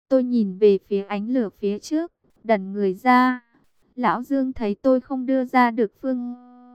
Tôi nhìn về phía ánh lửa phía trước, đần người ra. Lão Dương thấy tôi không đưa ra được phương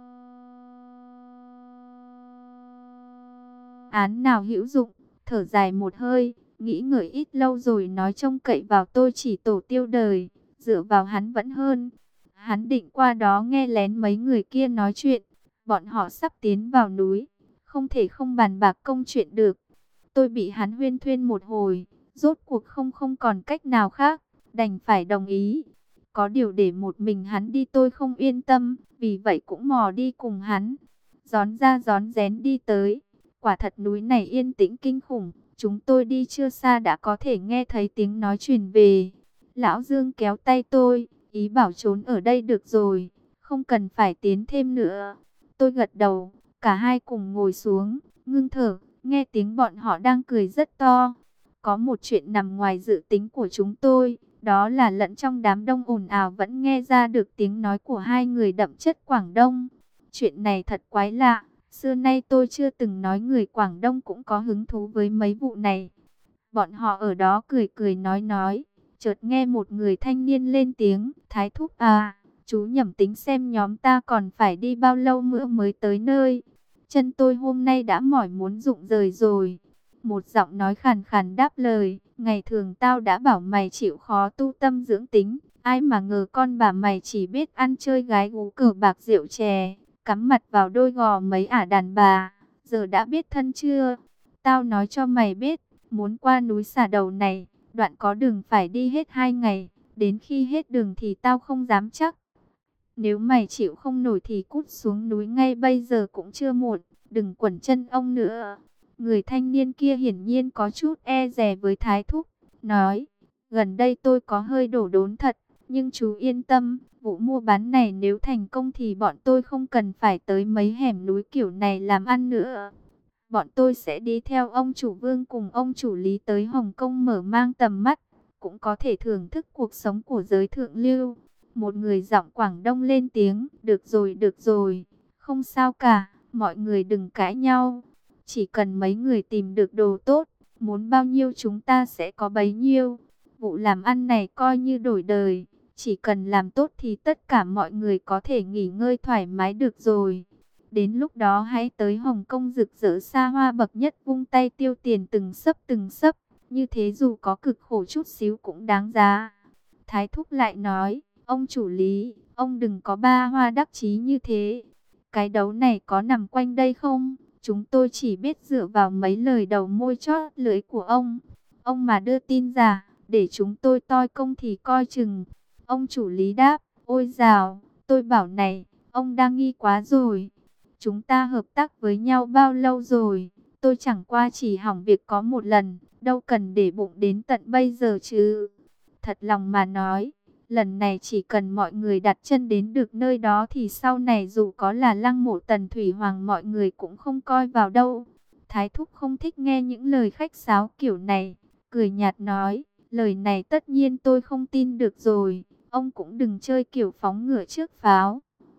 án nào hữu dụng, thở dài một hơi, nghĩ ngợi ít lâu rồi nói trông cậy vào tôi chỉ tổ tiêu đời, dựa vào hắn vẫn hơn. Hắn định qua đó nghe lén mấy người kia nói chuyện, bọn họ sắp tiến vào núi, không thể không bàn bạc công chuyện được. Tôi bị hắn huyên thuyên một hồi, rốt cuộc không còn cách nào khác, đành phải đồng ý. Có điều để một mình hắn đi tôi không yên tâm, vì vậy cũng mò đi cùng hắn. Rón ra rón rén đi tới, quả thật núi này yên tĩnh kinh khủng, chúng tôi đi chưa xa đã có thể nghe thấy tiếng nói truyền về. Lão Dương kéo tay tôi, ý bảo trốn ở đây được rồi, không cần phải tiến thêm nữa. Tôi gật đầu, cả hai cùng ngồi xuống, ngưng thở, nghe tiếng bọn họ đang cười rất to. Có một chuyện nằm ngoài dự tính của chúng tôi, đó là lẫn trong đám đông ồn ào vẫn nghe ra được tiếng nói của hai người đậm chất Quảng Đông. Chuyện này thật quái lạ, xưa nay tôi chưa từng nói người Quảng Đông cũng có hứng thú với mấy vụ này. Bọn họ ở đó cười cười nói, chợt nghe một người thanh niên lên tiếng, Thái thúc à, chú nhẩm tính xem nhóm ta còn phải đi bao lâu nữa mới tới nơi. Chân tôi hôm nay đã mỏi muốn rụng rời rồi. Một giọng nói khàn khàn đáp lời, ngày thường tao đã bảo mày chịu khó tu tâm dưỡng tính, ai mà ngờ con bà mày chỉ biết ăn chơi gái gú cờ bạc rượu chè, cắm mặt vào đôi gò mấy ả đàn bà, giờ đã biết thân chưa? Tao nói cho mày biết, muốn qua núi Xà Đầu này, đoạn có đường phải đi hết 2 ngày, đến khi hết đường thì tao không dám chắc. Nếu mày chịu không nổi thì cút xuống núi ngay bây giờ cũng chưa muộn, đừng quẩn chân ông nữa. Người thanh niên kia hiển nhiên có chút e dè với Thái thúc, nói, gần đây tôi có hơi đổ đốn thật, nhưng chú yên tâm, vụ mua bán này nếu thành công thì bọn tôi không cần phải tới mấy hẻm núi kiểu này làm ăn nữa. Bọn tôi sẽ đi theo ông chủ Vương cùng ông chủ Lý tới Hồng Kông mở mang tầm mắt, cũng có thể thưởng thức cuộc sống của giới thượng lưu. Một người giọng Quảng Đông lên tiếng, được rồi, không sao cả, mọi người đừng cãi nhau. Chỉ cần mấy người tìm được đồ tốt, muốn bao nhiêu chúng ta sẽ có bấy nhiêu. Vụ làm ăn này coi như đổi đời, chỉ cần làm tốt thì tất cả mọi người có thể nghỉ ngơi thoải mái được rồi. Đến lúc đó hãy tới Hồng Kông rực rỡ xa hoa bậc nhất vung tay tiêu tiền từng sấp, như thế dù có cực khổ chút xíu cũng đáng giá. Thái thúc lại nói, ông chủ Lý, ông đừng có ba hoa đắc chí như thế. Cái đấu này có nằm quanh đây không? Chúng tôi chỉ biết dựa vào mấy lời đầu môi chót lưỡi của ông. Ông mà đưa tin giả, để chúng tôi toi công thì coi chừng. Ông chủ Lý đáp, ôi dào, tôi bảo này, ông đang nghi quá rồi. Chúng ta hợp tác với nhau bao lâu rồi? Tôi chẳng qua chỉ hỏng việc có một lần, đâu cần để bụng đến tận bây giờ chứ. Thật lòng mà nói, lần này chỉ cần mọi người đặt chân đến được nơi đó thì sau này dù có là Lăng Mộ Tần Thủy Hoàng mọi người cũng không coi vào đâu. Thái thúc không thích nghe những lời khách sáo kiểu này, cười nhạt nói, lời này tất nhiên tôi không tin được rồi, ông cũng đừng chơi kiểu phóng ngựa trước pháo.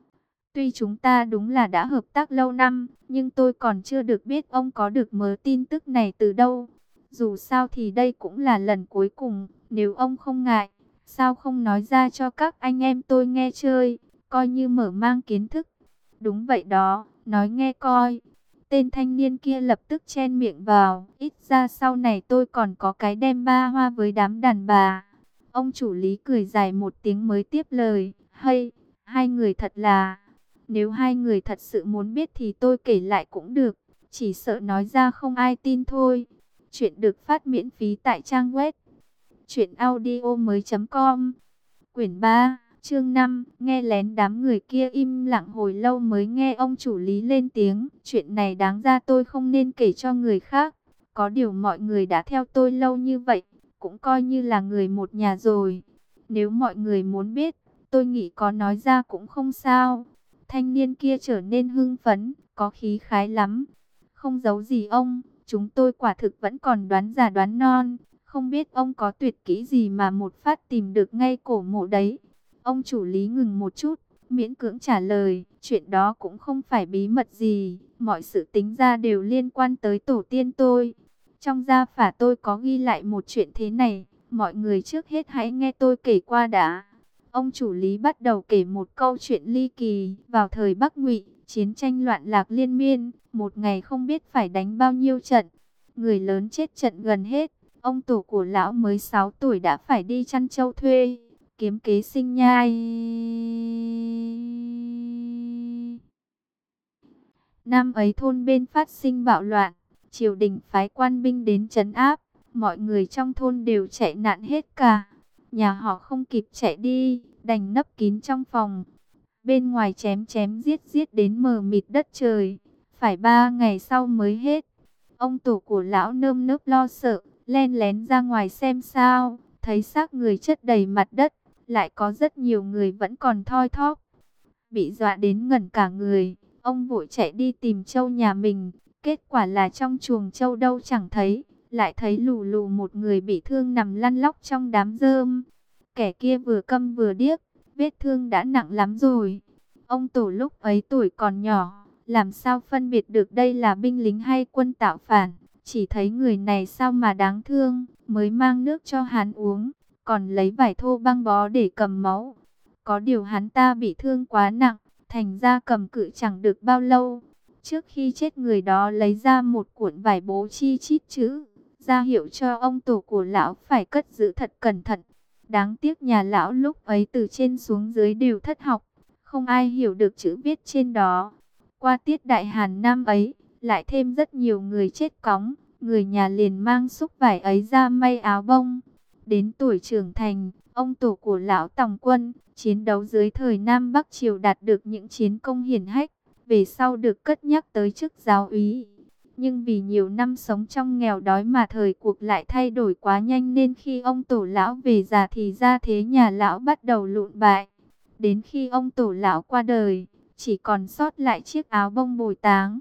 Tuy chúng ta đúng là đã hợp tác lâu năm, nhưng tôi còn chưa được biết ông có được mớ tin tức này từ đâu. Dù sao thì đây cũng là lần cuối cùng, nếu ông không ngại, sao không nói ra cho các anh em tôi nghe chơi, coi như mở mang kiến thức. Đúng vậy đó, nói nghe coi. Tên thanh niên kia lập tức chen miệng vào, ít ra sau này tôi còn có cái đem ba hoa với đám đàn bà. Ông chủ Lý cười dài một tiếng mới tiếp lời, hay, hai người thật là... Nếu hai người thật sự muốn biết thì tôi kể lại cũng được, chỉ sợ nói ra không ai tin thôi. Chuyện được phát miễn phí tại trang web truyệnaudiomoi.com. Quyển 3, chương 5, nghe lén. Đám người kia im lặng hồi lâu mới nghe ông chủ Lý lên tiếng, chuyện này đáng ra tôi không nên kể cho người khác. Có điều mọi người đã theo tôi lâu như vậy, cũng coi như là người một nhà rồi. Nếu mọi người muốn biết, tôi nghĩ có nói ra cũng không sao. Thanh niên kia trở nên hưng phấn, có khí khái lắm. Không giấu gì ông, chúng tôi quả thực vẫn còn đoán già đoán non. Không biết ông có tuyệt kỹ gì mà một phát tìm được ngay cổ mộ đấy. Ông chủ Lý ngừng một chút, miễn cưỡng trả lời, chuyện đó cũng không phải bí mật gì. Mọi sự tính ra đều liên quan tới tổ tiên tôi. Trong gia phả tôi có ghi lại một chuyện thế này. Mọi người trước hết hãy nghe tôi kể qua đã. Ông chủ Lý bắt đầu kể một câu chuyện ly kỳ. Vào thời Bắc Ngụy, chiến tranh loạn lạc liên miên, một ngày không biết phải đánh bao nhiêu trận. Người lớn chết trận gần hết. Ông tổ của lão mới 6 tuổi đã phải đi chăn trâu thuê, kiếm kế sinh nhai. Năm ấy thôn bên phát sinh bạo loạn, triều đình phái quan binh đến trấn áp, mọi người trong thôn đều chạy nạn hết cả. Nhà họ không kịp chạy đi, đành nấp kín trong phòng. Bên ngoài chém chém giết giết đến mờ mịt đất trời, phải 3 ngày sau mới hết. Ông tổ của lão nơm nớp lo sợ, len lén ra ngoài xem sao, thấy xác người chất đầy mặt đất, lại có rất nhiều người vẫn còn thoi thóp. Bị dọa đến ngẩn cả người, ông vội chạy đi tìm trâu nhà mình, kết quả là trong chuồng trâu đâu chẳng thấy, lại thấy lù lù một người bị thương nằm lăn lóc trong đám rơm. Kẻ kia vừa câm vừa điếc, vết thương đã nặng lắm rồi. Ông tổ lúc ấy tuổi còn nhỏ, làm sao phân biệt được đây là binh lính hay quân tạo phản, chỉ thấy người này sao mà đáng thương, mới mang nước cho hắn uống, còn lấy vải thô băng bó để cầm máu. Có điều hắn ta bị thương quá nặng, thành ra cầm cự chẳng được bao lâu. Trước khi chết người đó lấy ra một cuộn vải bố chi chít chữ, ra hiệu cho ông tổ của lão phải cất giữ thật cẩn thận. Đáng tiếc nhà lão lúc ấy từ trên xuống dưới đều thất học, không ai hiểu được chữ viết trên đó. Qua tiết đại hàn năm ấy, lại thêm rất nhiều người chết cóng, người nhà liền mang xúc vải ấy ra may áo bông. Đến tuổi trưởng thành, ông tổ của lão Tòng Quân, chiến đấu dưới thời Nam Bắc Triều đạt được những chiến công hiển hách, về sau được cất nhắc tới chức giáo úy. Nhưng vì nhiều năm sống trong nghèo đói mà thời cuộc lại thay đổi quá nhanh, nên khi ông tổ lão về già thì gia thế nhà lão bắt đầu lụn bại. Đến khi ông tổ lão qua đời, chỉ còn sót lại chiếc áo bông bồi táng.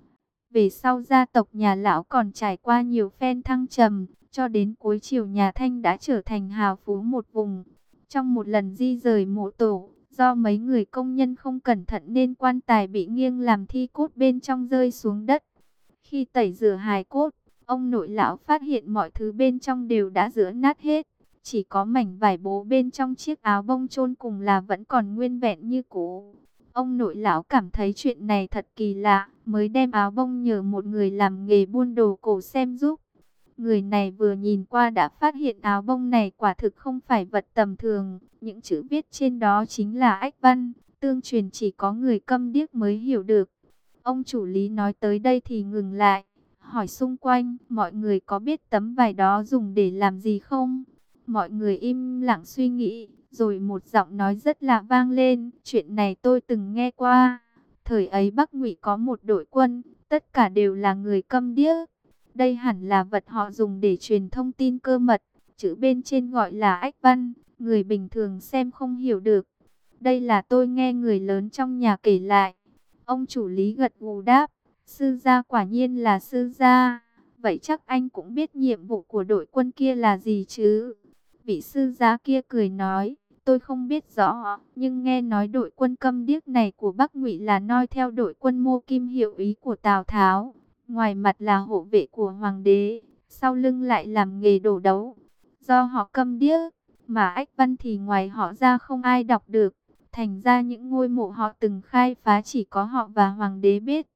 Về sau gia tộc nhà lão còn trải qua nhiều phen thăng trầm, cho đến cuối triều nhà Thanh đã trở thành hào phú một vùng. Trong một lần di rời mộ tổ, do mấy người công nhân không cẩn thận nên quan tài bị nghiêng làm thi cốt bên trong rơi xuống đất. Khi tẩy rửa hài cốt, ông nội lão phát hiện mọi thứ bên trong đều đã rữa nát hết. Chỉ có mảnh vải bố bên trong chiếc áo bông chôn cùng là vẫn còn nguyên vẹn như cũ. Ông nội lão cảm thấy chuyện này thật kỳ lạ, mới đem áo bông nhờ một người làm nghề buôn đồ cổ xem giúp. Người này vừa nhìn qua đã phát hiện áo bông này quả thực không phải vật tầm thường. Những chữ viết trên đó chính là ách văn, tương truyền chỉ có người câm điếc mới hiểu được. Ông chủ Lý nói tới đây thì ngừng lại, hỏi xung quanh, mọi người có biết tấm vải đó dùng để làm gì không? Mọi người im lặng suy nghĩ, rồi một giọng nói rất lạ vang lên, chuyện này tôi từng nghe qua. Thời ấy Bắc Ngụy có một đội quân, tất cả đều là người câm điếc. Đây hẳn là vật họ dùng để truyền thông tin cơ mật, chữ bên trên gọi là ách văn, người bình thường xem không hiểu được. Đây là tôi nghe người lớn trong nhà kể lại. Ông chủ Lý gật gù đáp, sư gia quả nhiên là sư gia. Vậy chắc anh cũng biết nhiệm vụ của đội quân kia là gì chứ? Vị sư gia kia cười nói, tôi không biết rõ, nhưng nghe nói đội quân câm điếc này của Bắc Ngụy là noi theo đội quân Mô Kim hiệu ý của Tào Tháo. Ngoài mặt là hộ vệ của hoàng đế, sau lưng lại làm nghề đổ đấu. Do họ câm điếc, mà ách văn thì ngoài họ ra không ai đọc được. Thành ra những ngôi mộ họ từng khai phá chỉ có họ và hoàng đế biết.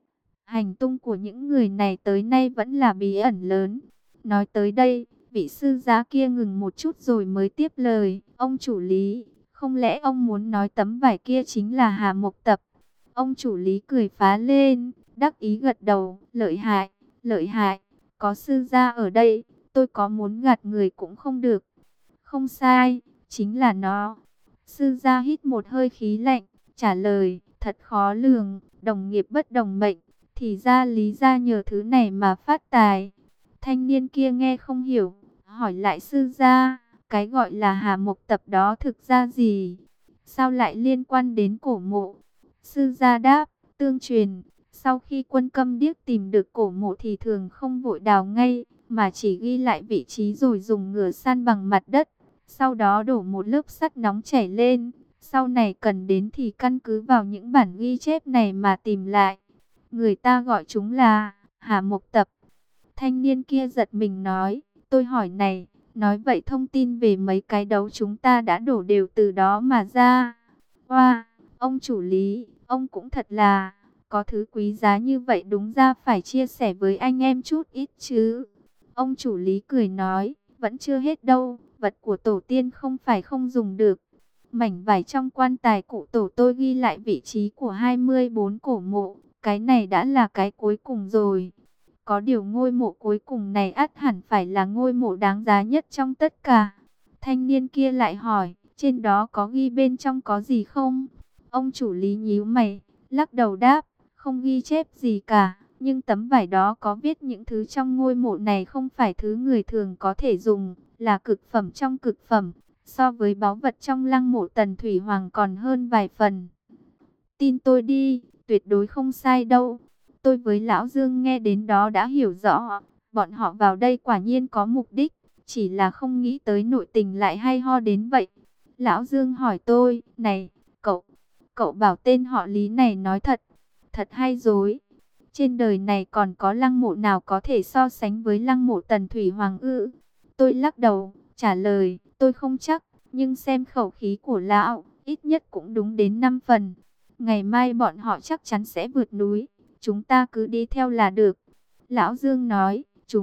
Hành tung của những người này tới nay vẫn là bí ẩn lớn. Nói tới đây, vị sư giá kia ngừng một chút rồi mới tiếp lời. Ông chủ Lý, không lẽ ông muốn nói tấm vải kia chính là Hà Mộc Tập? Ông chủ Lý cười phá lên, đắc ý gật đầu. Lợi hại, lợi hại. Có sư gia ở đây, tôi có muốn gạt người cũng không được. Không sai, chính là nó. Sư gia hít một hơi khí lạnh, trả lời, thật khó lường, đồng nghiệp bất đồng mệnh, thì ra Lý gia nhờ thứ này mà phát tài. Thanh niên kia nghe không hiểu, hỏi lại sư gia, cái gọi là Hà Mộc Tập đó thực ra gì? Sao lại liên quan đến cổ mộ? Sư gia đáp, tương truyền, sau khi quân câm điếc tìm được cổ mộ thì thường không vội đào ngay, mà chỉ ghi lại vị trí rồi dùng ngửa san bằng mặt đất. Sau đó đổ một lớp sắt nóng chảy lên, sau này cần đến thì căn cứ vào những bản ghi chép này mà tìm lại. Người ta gọi chúng là Hà Mộc Tập. Thanh niên kia giật mình nói, tôi hỏi này, Nói vậy thông tin về mấy cái đấu chúng ta đã đổ đều từ đó mà ra. Oa, ông chủ Lý, ông cũng thật là, có thứ quý giá như vậy đúng ra phải chia sẻ với anh em chút ít chứ. Ông chủ Lý cười nói, vẫn chưa hết đâu, vật của tổ tiên không phải không dùng được. Mảnh vải trong quan tài cụ tổ tôi ghi lại vị trí của 24 cổ mộ, cái này đã là cái cuối cùng rồi. Có điều ngôi mộ cuối cùng này ắt hẳn phải là ngôi mộ đáng giá nhất trong tất cả. Thanh niên kia lại hỏi, trên đó có ghi bên trong có gì không? Ông chủ Lý nhíu mày, lắc đầu đáp, không ghi chép gì cả. Nhưng tấm vải đó có viết những thứ trong ngôi mộ này không phải thứ người thường có thể dùng, là cực phẩm trong cực phẩm. So với báu vật trong lăng mộ Tần Thủy Hoàng còn hơn vài phần. Tin tôi đi, tuyệt đối không sai đâu. Tôi với Lão Dương nghe đến đó đã hiểu rõ, bọn họ vào đây quả nhiên có mục đích, chỉ là không nghĩ tới nội tình lại hay ho đến vậy. Lão Dương hỏi tôi, này, cậu bảo tên họ Lý này nói thật, thật hay dối? Trên đời này còn có lăng mộ nào có thể so sánh với lăng mộ Tần Thủy Hoàng ư? Tôi lắc đầu, trả lời, tôi không chắc, nhưng xem khẩu khí của lão, ít nhất cũng đúng đến 5 phần. Ngày mai bọn họ chắc chắn sẽ vượt núi, chúng ta cứ đi theo là được. Lão Dương nói,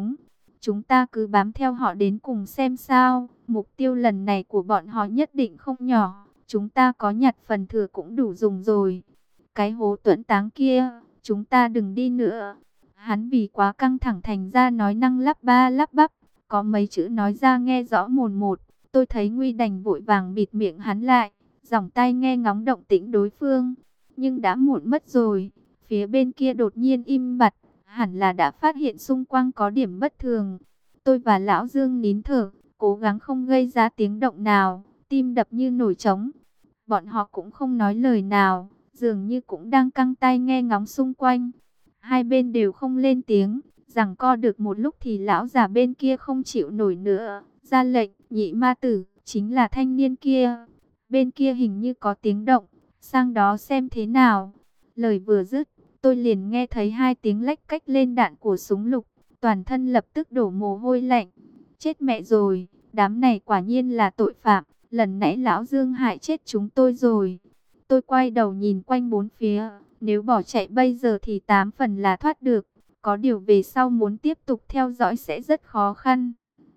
chúng ta cứ bám theo họ đến cùng xem sao, mục tiêu lần này của bọn họ nhất định không nhỏ, chúng ta có nhặt phần thừa cũng đủ dùng rồi. Cái hố tuẫn táng kia, chúng ta đừng đi nữa. Hắn vì quá căng thẳng thành ra nói năng lắp ba lắp bắp, có mấy chữ nói ra nghe rõ mồn một. Tôi thấy nguy đành vội vàng bịt miệng hắn lại, giỏng tai nghe ngóng động tĩnh đối phương. Nhưng đã muộn mất rồi, phía bên kia đột nhiên im bặt, hẳn là đã phát hiện xung quanh có điểm bất thường. Tôi và Lão Dương nín thở, cố gắng không gây ra tiếng động nào, tim đập như nổi trống. Bọn họ cũng không nói lời nào, dường như cũng đang căng tai nghe ngóng xung quanh. Hai bên đều không lên tiếng, giằng co được một lúc thì lão già bên kia không chịu nổi nữa, ra lệnh, nhị ma tử, chính là thanh niên kia. Bên kia hình như có tiếng động, sang đó xem thế nào. Lời vừa dứt, tôi liền nghe thấy hai tiếng lách cách lên đạn của súng lục, toàn thân lập tức đổ mồ hôi lạnh. Chết mẹ rồi, đám này quả nhiên là tội phạm, lần nãy lão Dương hại chết chúng tôi rồi. Tôi quay đầu nhìn quanh bốn phía, nếu bỏ chạy bây giờ thì 8 phần là thoát được, có điều về sau muốn tiếp tục theo dõi sẽ rất khó khăn.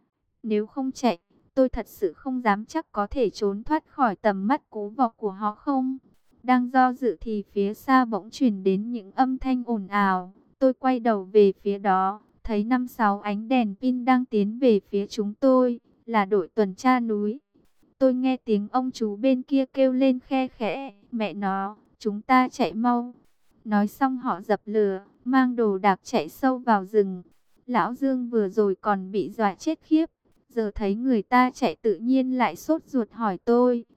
Nếu không chạy, tôi thật sự không dám chắc có thể trốn thoát khỏi tầm mắt cú vọc của họ không. Đang do dự thì phía xa bỗng truyền đến những âm thanh ồn ào. Tôi quay đầu về phía đó, thấy 5-6 ánh đèn pin đang tiến về phía chúng tôi, là đội tuần tra núi. Tôi nghe tiếng ông chú bên kia kêu lên khe khẽ, mẹ nó, chúng ta chạy mau. Nói xong họ dập lửa, mang đồ đạc chạy sâu vào rừng. Lão Dương vừa rồi còn bị dọa chết khiếp, giờ thấy người ta chạy tự nhiên lại sốt ruột hỏi tôi,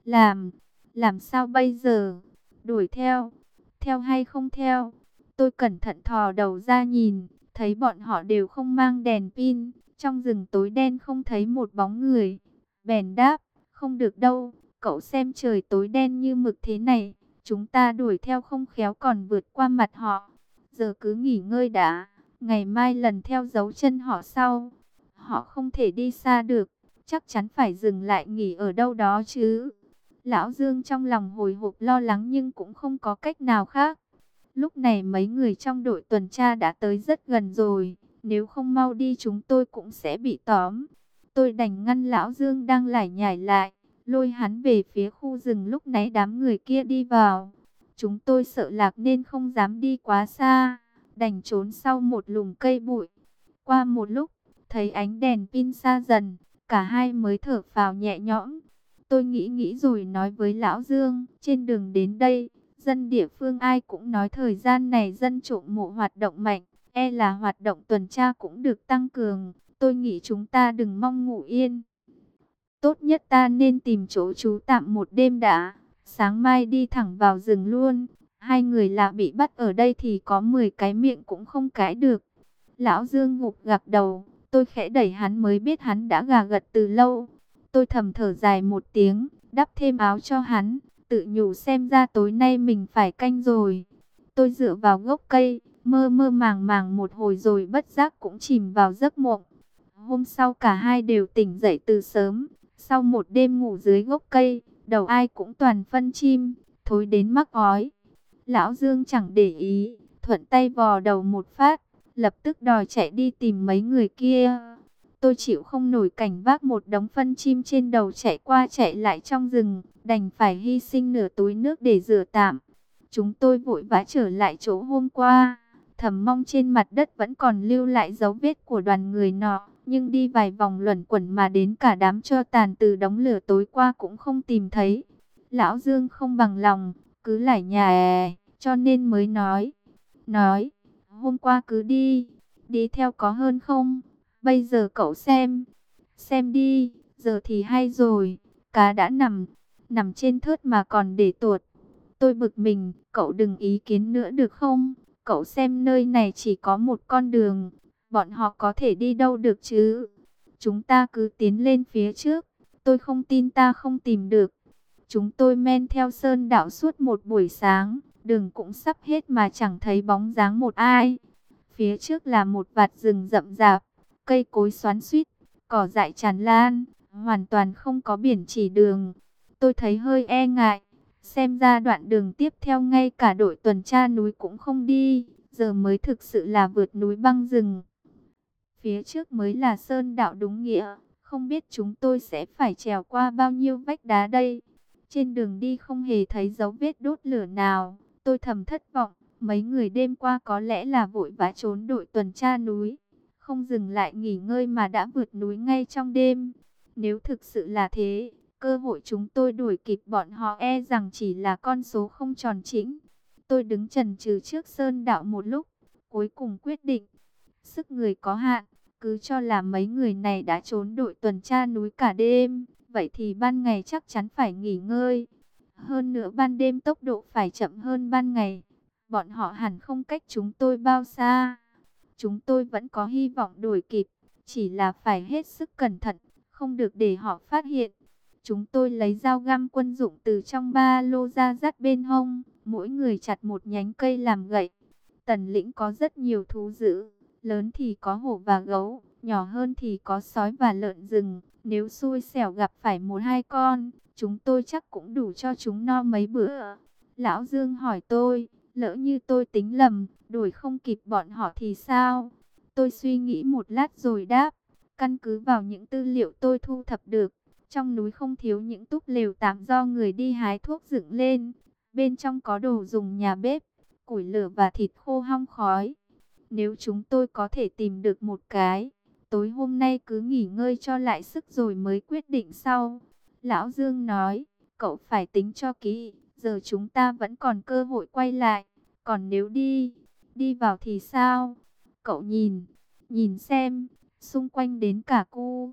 làm sao bây giờ? Đuổi theo hay không theo? Tôi cẩn thận thò đầu ra nhìn, thấy bọn họ đều không mang đèn pin, trong rừng tối đen không thấy một bóng người. Bèn đáp, không được đâu, cậu xem trời tối đen như mực thế này, chúng ta đuổi theo không khéo còn vượt qua mặt họ. Giờ cứ nghỉ ngơi đã, ngày mai lần theo dấu chân họ sau. Họ không thể đi xa được, chắc chắn phải dừng lại nghỉ ở đâu đó chứ. Lão Dương trong lòng hồi hộp lo lắng nhưng cũng không có cách nào khác. Lúc này mấy người trong đội tuần tra đã tới rất gần rồi, nếu không mau đi chúng tôi cũng sẽ bị tóm. Tôi đành ngăn Lão Dương đang lải nhải lại, lôi hắn về phía khu rừng lúc nãy đám người kia đi vào. Chúng tôi sợ lạc nên không dám đi quá xa, đành trốn sau một lùm cây bụi. Qua một lúc, thấy ánh đèn pin xa dần, cả hai mới thở phào nhẹ nhõm. Tôi nghĩ rồi nói với Lão Dương, trên đường đến đây, dân địa phương ai cũng nói thời gian này dân trộm mộ hoạt động mạnh, e là hoạt động tuần tra cũng được tăng cường. Tôi nghĩ chúng ta đừng mong ngủ yên. Tốt nhất ta nên tìm chỗ trú tạm một đêm đã, sáng mai đi thẳng vào rừng luôn. Hai người lạ bị bắt ở đây thì có 10 cái miệng cũng không cãi được. Lão Dương ngục gạc đầu, tôi khẽ đẩy hắn mới biết hắn đã gà gật từ lâu. Tôi thầm thở dài một tiếng, đắp thêm áo cho hắn, tự nhủ xem ra tối nay mình phải canh rồi. Tôi dựa vào gốc cây, mơ mơ màng màng một hồi rồi bất giác cũng chìm vào giấc mộng. Hôm sau cả hai đều tỉnh dậy từ sớm. Sau một đêm ngủ dưới gốc cây, đầu ai cũng toàn phân chim, thối đến mắc ói. Lão Dương chẳng để ý, thuận tay vò đầu một phát, lập tức đòi chạy đi tìm mấy người kia. Tôi chịu không nổi cảnh vác một đống phân chim trên đầu chạy qua chạy lại trong rừng, đành phải hy sinh nửa túi nước để rửa tạm. Chúng tôi vội vã trở lại chỗ hôm qua, thầm mong trên mặt đất vẫn còn lưu lại dấu vết của đoàn người nọ, nhưng đi vài vòng luẩn quẩn mà đến cả đám tro tàn từ đống lửa tối qua cũng không tìm thấy. Lão Dương không bằng lòng, cứ lải nhải, cho nên mới nói, hôm qua cứ đi theo có hơn không? Bây giờ cậu xem đi, giờ thì hay rồi, cá đã nằm trên thớt mà còn để tuột. Tôi bực mình, cậu đừng ý kiến nữa được không? Cậu xem nơi này chỉ có một con đường, bọn họ có thể đi đâu được chứ? Chúng ta cứ tiến lên phía trước, tôi không tin ta không tìm được. Chúng tôi men theo sơn đạo suốt một buổi sáng, đường cũng sắp hết mà chẳng thấy bóng dáng một ai. Phía trước là một vạt rừng rậm rạp, cây cối xoắn xuýt, cỏ dại tràn lan, hoàn toàn không có biển chỉ đường. Tôi thấy hơi e ngại, xem ra đoạn đường tiếp theo ngay cả đội tuần tra núi cũng không đi, giờ mới thực sự là vượt núi băng rừng. Phía trước mới là sơn đạo đúng nghĩa, không biết chúng tôi sẽ phải trèo qua bao nhiêu vách đá đây. Trên đường đi không hề thấy dấu vết đốt lửa nào, tôi thầm thất vọng, mấy người đêm qua có lẽ là vội vã trốn đội tuần tra núi, không dừng lại nghỉ ngơi mà đã vượt núi ngay trong đêm. Nếu thực sự là thế, cơ hội chúng tôi đuổi kịp bọn họ e rằng chỉ là con số không tròn chỉnh. Tôi đứng chần chừ trước sơn đạo một lúc, cuối cùng quyết định, sức người có hạn, cứ cho là mấy người này đã trốn đội tuần tra núi cả đêm, vậy thì ban ngày chắc chắn phải nghỉ ngơi. Hơn nữa ban đêm tốc độ phải chậm hơn ban ngày, bọn họ hẳn không cách chúng tôi bao xa. Chúng tôi vẫn có hy vọng đuổi kịp, chỉ là phải hết sức cẩn thận, không được để họ phát hiện. Chúng tôi lấy dao găm quân dụng từ trong ba lô ra dắt bên hông, mỗi người chặt một nhánh cây làm gậy. Tần lĩnh có rất nhiều thú dữ, lớn thì có hổ và gấu, nhỏ hơn thì có sói và lợn rừng. Nếu xui xẻo gặp phải một hai con, chúng tôi chắc cũng đủ cho chúng no mấy bữa. Lão Dương hỏi tôi, lỡ như tôi tính lầm, đuổi không kịp bọn họ thì sao? Tôi suy nghĩ một lát rồi đáp, căn cứ vào những tư liệu tôi thu thập được, trong núi không thiếu những túp lều tạm do người đi hái thuốc dựng lên. Bên trong có đồ dùng nhà bếp, củi lửa và thịt khô hong khói. Nếu chúng tôi có thể tìm được một cái, tối hôm nay cứ nghỉ ngơi cho lại sức rồi mới quyết định sau. Lão Dương nói, cậu phải tính cho kỹ, giờ chúng ta vẫn còn cơ hội quay lại. Còn nếu đi vào thì sao? Cậu nhìn xem, xung quanh đến cả cu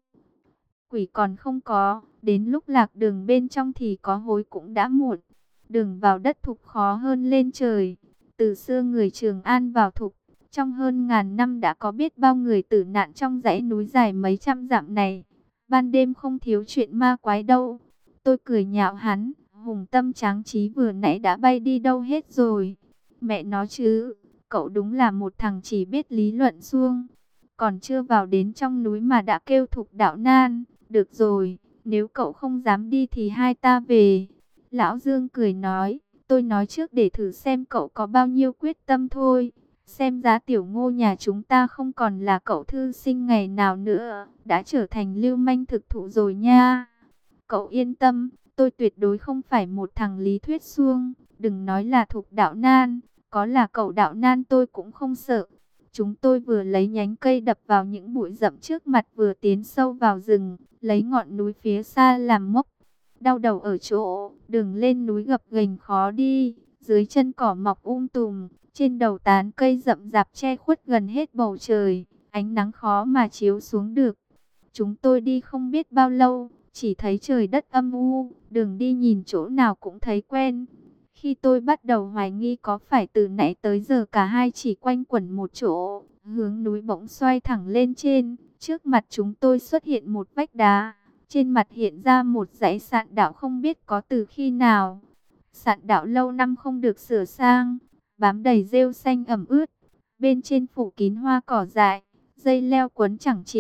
quỷ còn không có, đến lúc lạc đường bên trong thì có hối cũng đã muộn. Đường vào đất thục khó hơn lên trời. Từ xưa người Trường An vào thục, trong hơn ngàn năm đã có biết bao người tử nạn trong dãy núi dài mấy trăm dặm này. Ban đêm không thiếu chuyện ma quái đâu. Tôi cười nhạo hắn, hùng tâm tráng trí vừa nãy đã bay đi đâu hết rồi. Mẹ nó chứ, cậu đúng là một thằng chỉ biết lý luận suông. Còn chưa vào đến trong núi mà đã kêu thục đạo nan. Được rồi, nếu cậu không dám đi thì hai ta về. Lão Dương cười nói, tôi nói trước để thử xem cậu có bao nhiêu quyết tâm thôi. Xem giá tiểu Ngô nhà chúng ta không còn là cậu thư sinh ngày nào nữa, đã trở thành lưu manh thực thụ rồi nha. Cậu yên tâm, tôi tuyệt đối không phải một thằng lý thuyết suông, đừng nói là thục đạo nan, có là cậu đạo nan tôi cũng không sợ. Chúng tôi vừa lấy nhánh cây đập vào những bụi rậm trước mặt vừa tiến sâu vào rừng, lấy ngọn núi phía xa làm mốc. Đau đầu ở chỗ, đường lên núi gập ghềnh khó đi, dưới chân cỏ mọc tùm, trên đầu tán cây rậm rạp che khuất gần hết bầu trời, ánh nắng khó mà chiếu xuống được. Chúng tôi đi không biết bao lâu, chỉ thấy trời đất âm u, đường đi nhìn chỗ nào cũng thấy quen. Khi tôi bắt đầu hoài nghi có phải từ nãy tới giờ cả hai chỉ quanh quẩn một chỗ, hướng núi bỗng xoay thẳng lên trên, trước mặt chúng tôi xuất hiện một vách đá, trên mặt hiện ra một dãy sạn đạo không biết có từ khi nào. Sạn đạo lâu năm không được sửa sang, bám đầy rêu xanh ẩm ướt, bên trên phủ kín hoa cỏ dại, dây leo quấn chẳng chịt,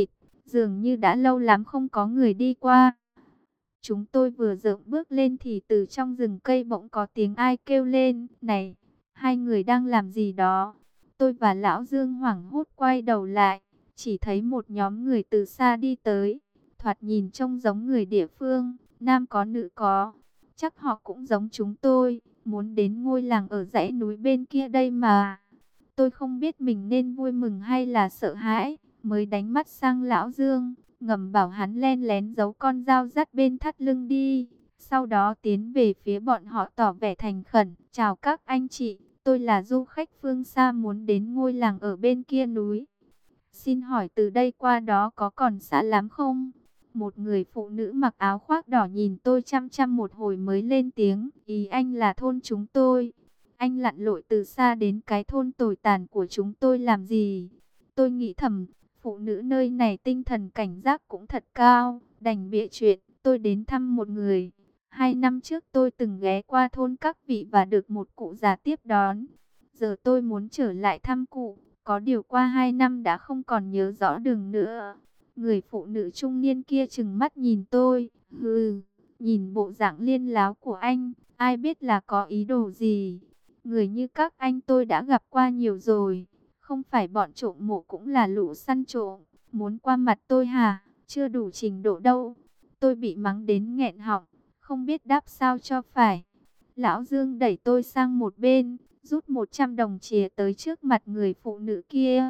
dường như đã lâu lắm không có người đi qua. Chúng tôi vừa dợm bước lên thì từ trong rừng cây bỗng có tiếng ai kêu lên, này, hai người đang làm gì đó? Tôi và Lão Dương hoảng hốt quay đầu lại, chỉ thấy một nhóm người từ xa đi tới, thoạt nhìn trông giống người địa phương, nam có nữ có. Chắc họ cũng giống chúng tôi, muốn đến ngôi làng ở dãy núi bên kia đây mà. Tôi không biết mình nên vui mừng hay là sợ hãi, mới đánh mắt sang Lão Dương, ngầm bảo hắn len lén giấu con dao dắt bên thắt lưng đi. Sau đó tiến về phía bọn họ tỏ vẻ thành khẩn, chào các anh chị, tôi là du khách phương xa muốn đến ngôi làng ở bên kia núi. Xin hỏi từ đây qua đó có còn xa lắm không? Một người phụ nữ mặc áo khoác đỏ nhìn tôi chăm chăm một hồi mới lên tiếng, ý anh là thôn chúng tôi. Anh lặn lội từ xa đến cái thôn tồi tàn của chúng tôi làm gì? Tôi nghĩ thầm, phụ nữ nơi này tinh thần cảnh giác cũng thật cao, đành bịa chuyện, tôi đến thăm một người. 2 năm trước tôi từng ghé qua thôn các vị và được một cụ già tiếp đón. Giờ tôi muốn trở lại thăm cụ, có điều qua 2 năm đã không còn nhớ rõ đường nữa. Người phụ nữ trung niên kia trừng mắt nhìn tôi, hừ, nhìn bộ dạng liên láo của anh, ai biết là có ý đồ gì. Người như các anh tôi đã gặp qua nhiều rồi, không phải bọn trộm mộ cũng là lũ săn trộm, muốn qua mặt tôi hả, chưa đủ trình độ đâu. Tôi bị mắng đến nghẹn họng, không biết đáp sao cho phải. Lão Dương đẩy tôi sang một bên, rút 100 đồng chìa tới trước mặt người phụ nữ kia,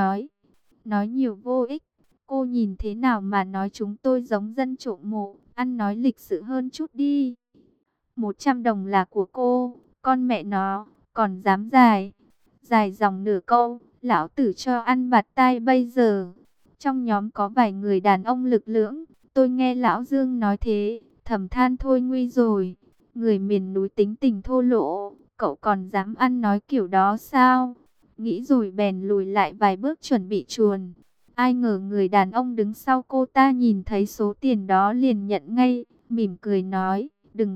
nói nhiều vô ích. Cô nhìn thế nào mà nói chúng tôi giống dân trộm mộ, ăn nói lịch sự hơn chút đi. 100 đồng là của cô, con mẹ nó, còn dám dài dòng nửa câu, lão tử cho ăn bạt tai bây giờ. Trong nhóm có vài người đàn ông lực lưỡng, tôi nghe lão Dương nói thế, thầm than thôi nguy rồi. Người miền núi tính tình thô lỗ, cậu còn dám ăn nói kiểu đó sao? Nghĩ rồi bèn lùi lại vài bước chuẩn bị chuồn. Ai ngờ người đàn ông đứng sau cô ta nhìn thấy số tiền đó liền nhận ngay, mỉm cười nói,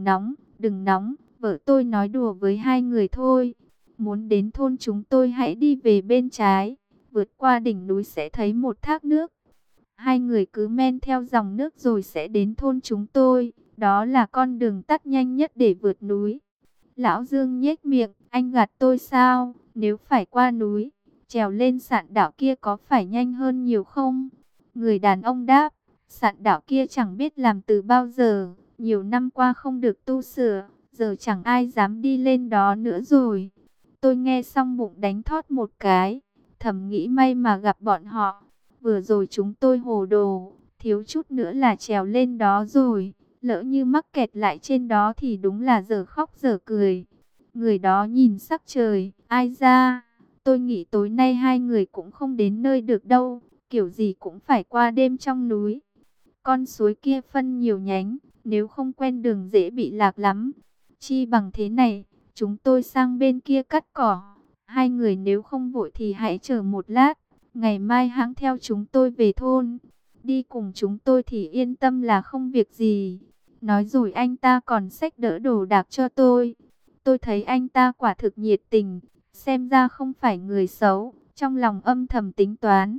đừng nóng, vợ tôi nói đùa với hai người thôi. Muốn đến thôn chúng tôi hãy đi về bên trái, vượt qua đỉnh núi sẽ thấy một thác nước. Hai người cứ men theo dòng nước rồi sẽ đến thôn chúng tôi, đó là con đường tắt nhanh nhất để vượt núi. Lão Dương nhếch miệng, anh gạt tôi sao? Nếu phải qua núi, trèo lên sạn đảo kia có phải nhanh hơn nhiều không? Người đàn ông đáp, sạn đảo kia chẳng biết làm từ bao giờ, nhiều năm qua không được tu sửa, giờ chẳng ai dám đi lên đó nữa rồi. Tôi nghe xong bụng đánh thót một cái, thầm nghĩ may mà gặp bọn họ. Vừa rồi chúng tôi hồ đồ, thiếu chút nữa là trèo lên đó rồi. Lỡ như mắc kẹt lại trên đó thì đúng là giờ khóc giờ cười. Người đó nhìn sắc trời, ai ra, tôi nghĩ tối nay hai người cũng không đến nơi được đâu, kiểu gì cũng phải qua đêm trong núi. Con suối kia phân nhiều nhánh, nếu không quen đường dễ bị lạc lắm. Chi bằng thế này, chúng tôi sang bên kia cắt cỏ. Hai người nếu không vội thì hãy chờ một lát, ngày mai hãng theo chúng tôi về thôn. Đi cùng chúng tôi thì yên tâm là không việc gì. Nói rồi anh ta còn xách đỡ đồ đạc cho tôi. Tôi thấy anh ta quả thực nhiệt tình, xem ra không phải người xấu, trong lòng âm thầm tính toán.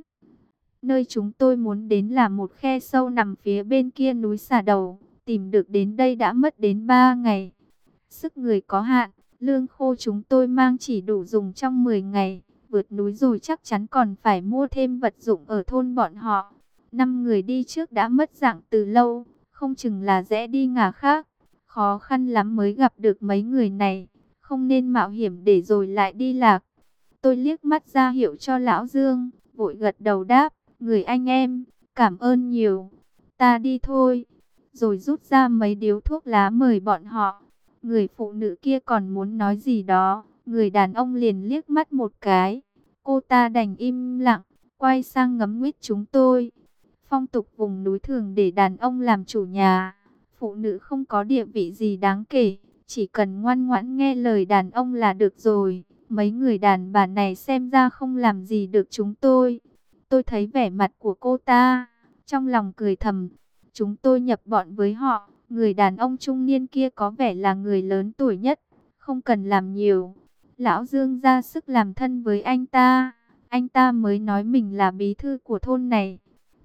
Nơi chúng tôi muốn đến là một khe sâu nằm phía bên kia núi Xà Đầu, tìm được đến đây đã mất đến 3 ngày. Sức người có hạn, lương khô chúng tôi mang chỉ đủ dùng trong 10 ngày, vượt núi rồi chắc chắn còn phải mua thêm vật dụng ở thôn bọn họ. 5 người đi trước đã mất dạng từ lâu, không chừng là rẽ đi ngả khác. Khó khăn lắm mới gặp được mấy người này, không nên mạo hiểm để rồi lại đi lạc. Tôi liếc mắt ra hiệu cho Lão Dương, vội gật đầu đáp, người anh em, cảm ơn nhiều, ta đi thôi. Rồi rút ra mấy điếu thuốc lá mời bọn họ. Người phụ nữ kia còn muốn nói gì đó, người đàn ông liền liếc mắt một cái. Cô ta đành im lặng, quay sang ngắm nghía chúng tôi. Phong tục vùng núi thường để đàn ông làm chủ nhà, phụ nữ không có địa vị gì đáng kể, chỉ cần ngoan ngoãn nghe lời đàn ông là được rồi. Mấy người đàn bà này xem ra không làm gì được chúng tôi. Tôi thấy vẻ mặt của cô ta, trong lòng cười thầm, chúng tôi nhập bọn với họ. Người đàn ông trung niên kia có vẻ là người lớn tuổi nhất, không cần làm nhiều. Lão Dương ra sức làm thân với anh ta mới nói mình là bí thư của thôn này.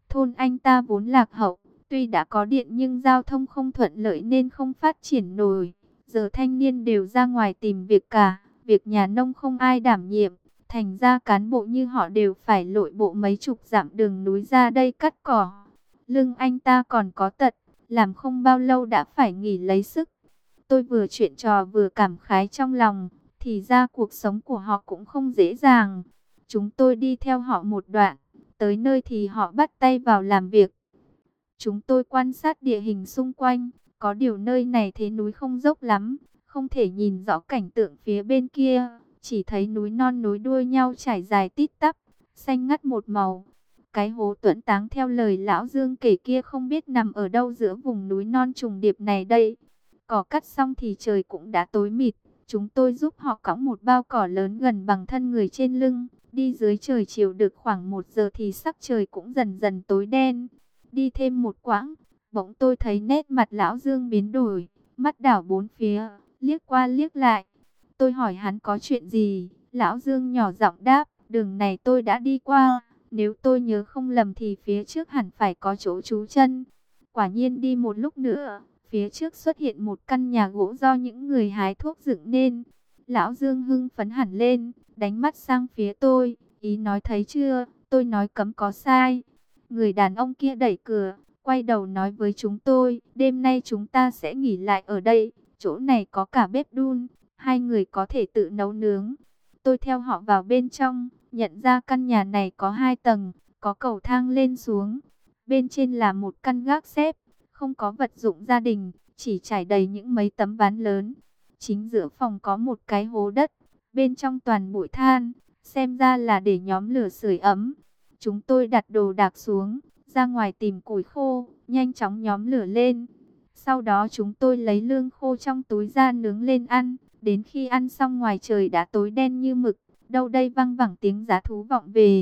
Thôn anh ta vốn lạc hậu, tuy đã có điện nhưng giao thông không thuận lợi nên không phát triển nổi. Giờ thanh niên đều ra ngoài tìm việc cả, việc nhà nông không ai đảm nhiệm. Thành ra cán bộ như họ đều phải lội bộ mấy chục dặm đường núi ra đây cắt cỏ. Lưng anh ta còn có tật, làm không bao lâu đã phải nghỉ lấy sức. Tôi vừa chuyện trò vừa cảm khái trong lòng, thì ra cuộc sống của họ cũng không dễ dàng. Chúng tôi đi theo họ một đoạn, tới nơi thì họ bắt tay vào làm việc. Chúng tôi quan sát địa hình xung quanh, có điều nơi này thế núi không dốc lắm, không thể nhìn rõ cảnh tượng phía bên kia, chỉ thấy núi non nối đuôi nhau trải dài tít tắp, xanh ngắt một màu. Cái hố Tuẫn Táng theo lời lão Dương kể kia không biết nằm ở đâu giữa vùng núi non trùng điệp này đây. Cỏ cắt xong thì trời cũng đã tối mịt, chúng tôi giúp họ cõng một bao cỏ lớn gần bằng thân người trên lưng, đi dưới trời chiều được khoảng 1 giờ thì sắc trời cũng dần dần tối đen. Đi thêm một quãng, bỗng tôi thấy nét mặt lão Dương biến đổi, mắt đảo bốn phía, liếc qua liếc lại. Tôi hỏi hắn có chuyện gì, lão Dương nhỏ giọng đáp, đường này tôi đã đi qua, nếu tôi nhớ không lầm thì phía trước hẳn phải có chỗ trú chân. Quả nhiên đi một lúc nữa, phía trước xuất hiện một căn nhà gỗ do những người hái thuốc dựng nên. Lão Dương hưng phấn hẳn lên, đánh mắt sang phía tôi, ý nói thấy chưa, tôi nói cấm có sai. Người đàn ông kia đẩy cửa, quay đầu nói với chúng tôi, đêm nay chúng ta sẽ nghỉ lại ở đây, chỗ này có cả bếp đun, hai người có thể tự nấu nướng. Tôi theo họ vào bên trong, nhận ra căn nhà này có 2 tầng, có cầu thang lên xuống. Bên trên là một căn gác xếp, không có vật dụng gia đình, chỉ trải đầy những mấy tấm ván lớn. Chính giữa phòng có một cái hố đất, bên trong toàn bụi than, xem ra là để nhóm lửa sưởi ấm. Chúng tôi đặt đồ đạc xuống, ra ngoài tìm củi khô, nhanh chóng nhóm lửa lên. Sau đó chúng tôi lấy lương khô trong túi ra nướng lên ăn. Đến khi ăn xong ngoài trời đã tối đen như mực, đâu đây văng vẳng tiếng giá thú vọng về.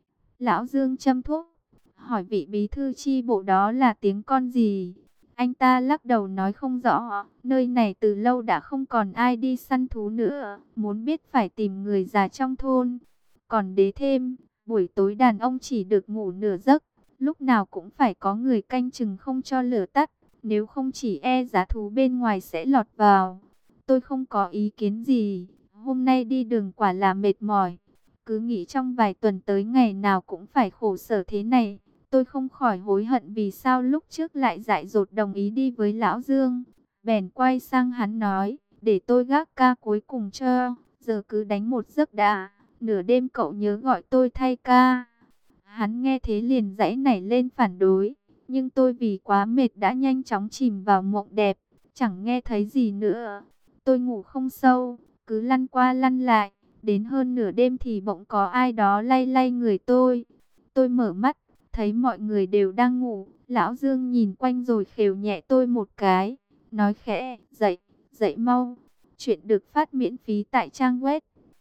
Lão Dương châm thuốc, hỏi vị bí thư chi bộ đó là tiếng con gì. Anh ta lắc đầu nói không rõ, nơi này từ lâu đã không còn ai đi săn thú nữa, muốn biết phải tìm người già trong thôn. Còn đế thêm, buổi tối đàn ông chỉ được ngủ nửa giấc, lúc nào cũng phải có người canh chừng không cho lửa tắt, nếu không chỉ e giá thú bên ngoài sẽ lọt vào. Tôi không có ý kiến gì, hôm nay đi đường quả là mệt mỏi, cứ nghĩ trong vài tuần tới ngày nào cũng phải khổ sở thế này. Tôi không khỏi hối hận vì sao lúc trước lại dại dột đồng ý đi với Lão Dương. Bèn quay sang hắn nói, để tôi gác ca cuối cùng cho, giờ cứ đánh một giấc đã, nửa đêm cậu nhớ gọi tôi thay ca. Hắn nghe thế liền giãy nảy lên phản đối, nhưng tôi vì quá mệt đã nhanh chóng chìm vào mộng đẹp, chẳng nghe thấy gì nữa. Tôi ngủ không sâu, cứ lăn qua lăn lại, đến hơn nửa đêm thì bỗng có ai đó lay lay người tôi. Tôi mở mắt, thấy mọi người đều đang ngủ. Lão Dương nhìn quanh rồi khều nhẹ tôi một cái, nói khẽ, dậy, dậy mau. Chuyện được phát miễn phí tại trang web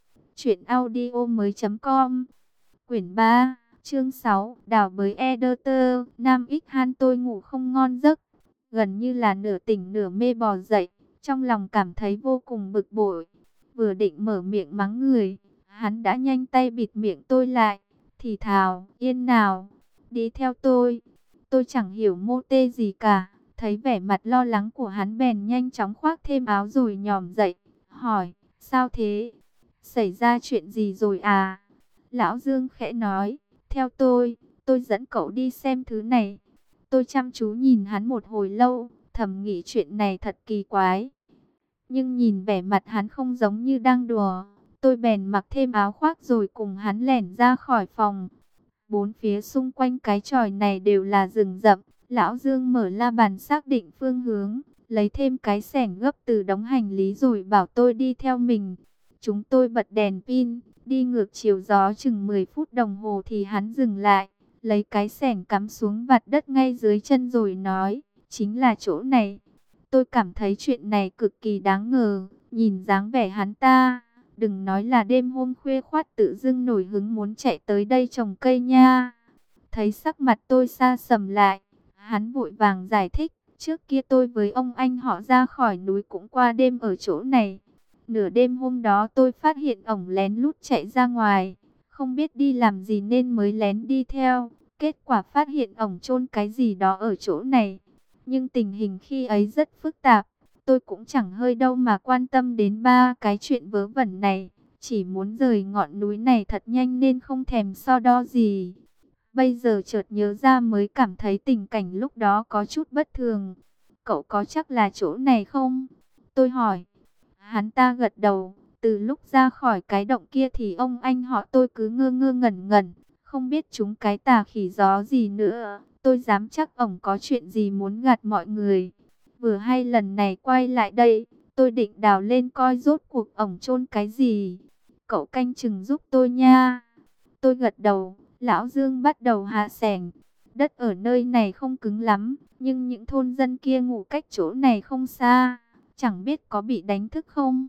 truyệnaudiomoi.com. Quyển 3, chương 6, đào bới Ederter, Nam Ích Han. Tôi ngủ không ngon giấc, gần như là nửa tỉnh nửa mê bò dậy, trong lòng cảm thấy vô cùng bực bội. Vừa định mở miệng mắng người, hắn đã nhanh tay bịt miệng tôi lại, thì thào, yên nào, đi theo tôi. Tôi chẳng hiểu mô tê gì cả, thấy vẻ mặt lo lắng của hắn bèn nhanh chóng khoác thêm áo rồi nhòm dậy, hỏi, sao thế? Xảy ra chuyện gì rồi à? Lão Dương khẽ nói, theo tôi dẫn cậu đi xem thứ này. Tôi chăm chú nhìn hắn một hồi lâu, thầm nghĩ chuyện này thật kỳ quái. Nhưng nhìn vẻ mặt hắn không giống như đang đùa, tôi bèn mặc thêm áo khoác rồi cùng hắn lẻn ra khỏi phòng. Bốn phía xung quanh cái chòi này đều là rừng rậm. Lão Dương mở la bàn xác định phương hướng, lấy thêm cái xẻng gấp từ đống hành lý rồi bảo tôi đi theo mình. Chúng tôi bật đèn pin, đi ngược chiều gió chừng 10 phút đồng hồ thì hắn dừng lại, lấy cái xẻng cắm xuống vạt đất ngay dưới chân rồi nói, chính là chỗ này. Tôi cảm thấy chuyện này cực kỳ đáng ngờ, nhìn dáng vẻ hắn ta, đừng nói là đêm hôm khuya khoắt tự dưng nổi hứng muốn chạy tới đây trồng cây nha. Thấy sắc mặt tôi sa sầm lại, hắn vội vàng giải thích, trước kia tôi với ông anh họ ra khỏi núi cũng qua đêm ở chỗ này. Nửa đêm hôm đó tôi phát hiện ổng lén lút chạy ra ngoài, không biết đi làm gì nên mới lén đi theo. kết quả phát hiện ổng chôn cái gì đó ở chỗ này. Nhưng tình hình khi ấy rất phức tạp, tôi cũng chẳng hơi đâu mà quan tâm đến ba cái chuyện vớ vẩn này. Chỉ muốn rời ngọn núi này thật nhanh nên không thèm so đo gì. Bây giờ chợt nhớ ra mới cảm thấy tình cảnh lúc đó có chút bất thường. Cậu có chắc là chỗ này không? Tôi hỏi. Hắn ta gật đầu. Từ lúc ra khỏi cái động kia thì ông anh họ tôi cứ ngơ ngơ ngẩn ngẩn. Không biết chúng cái tà khỉ gió gì nữa. Tôi dám chắc ổng có chuyện gì muốn gạt mọi người. Vừa hay lần này quay lại đây, tôi định đào lên coi rốt cuộc ổng chôn cái gì. Cậu canh chừng giúp tôi nha. Tôi gật đầu. Lão Dương bắt đầu hạ xẻng. Đất ở nơi này không cứng lắm, nhưng những thôn dân kia ngủ cách chỗ này không xa. Chẳng biết có bị đánh thức không?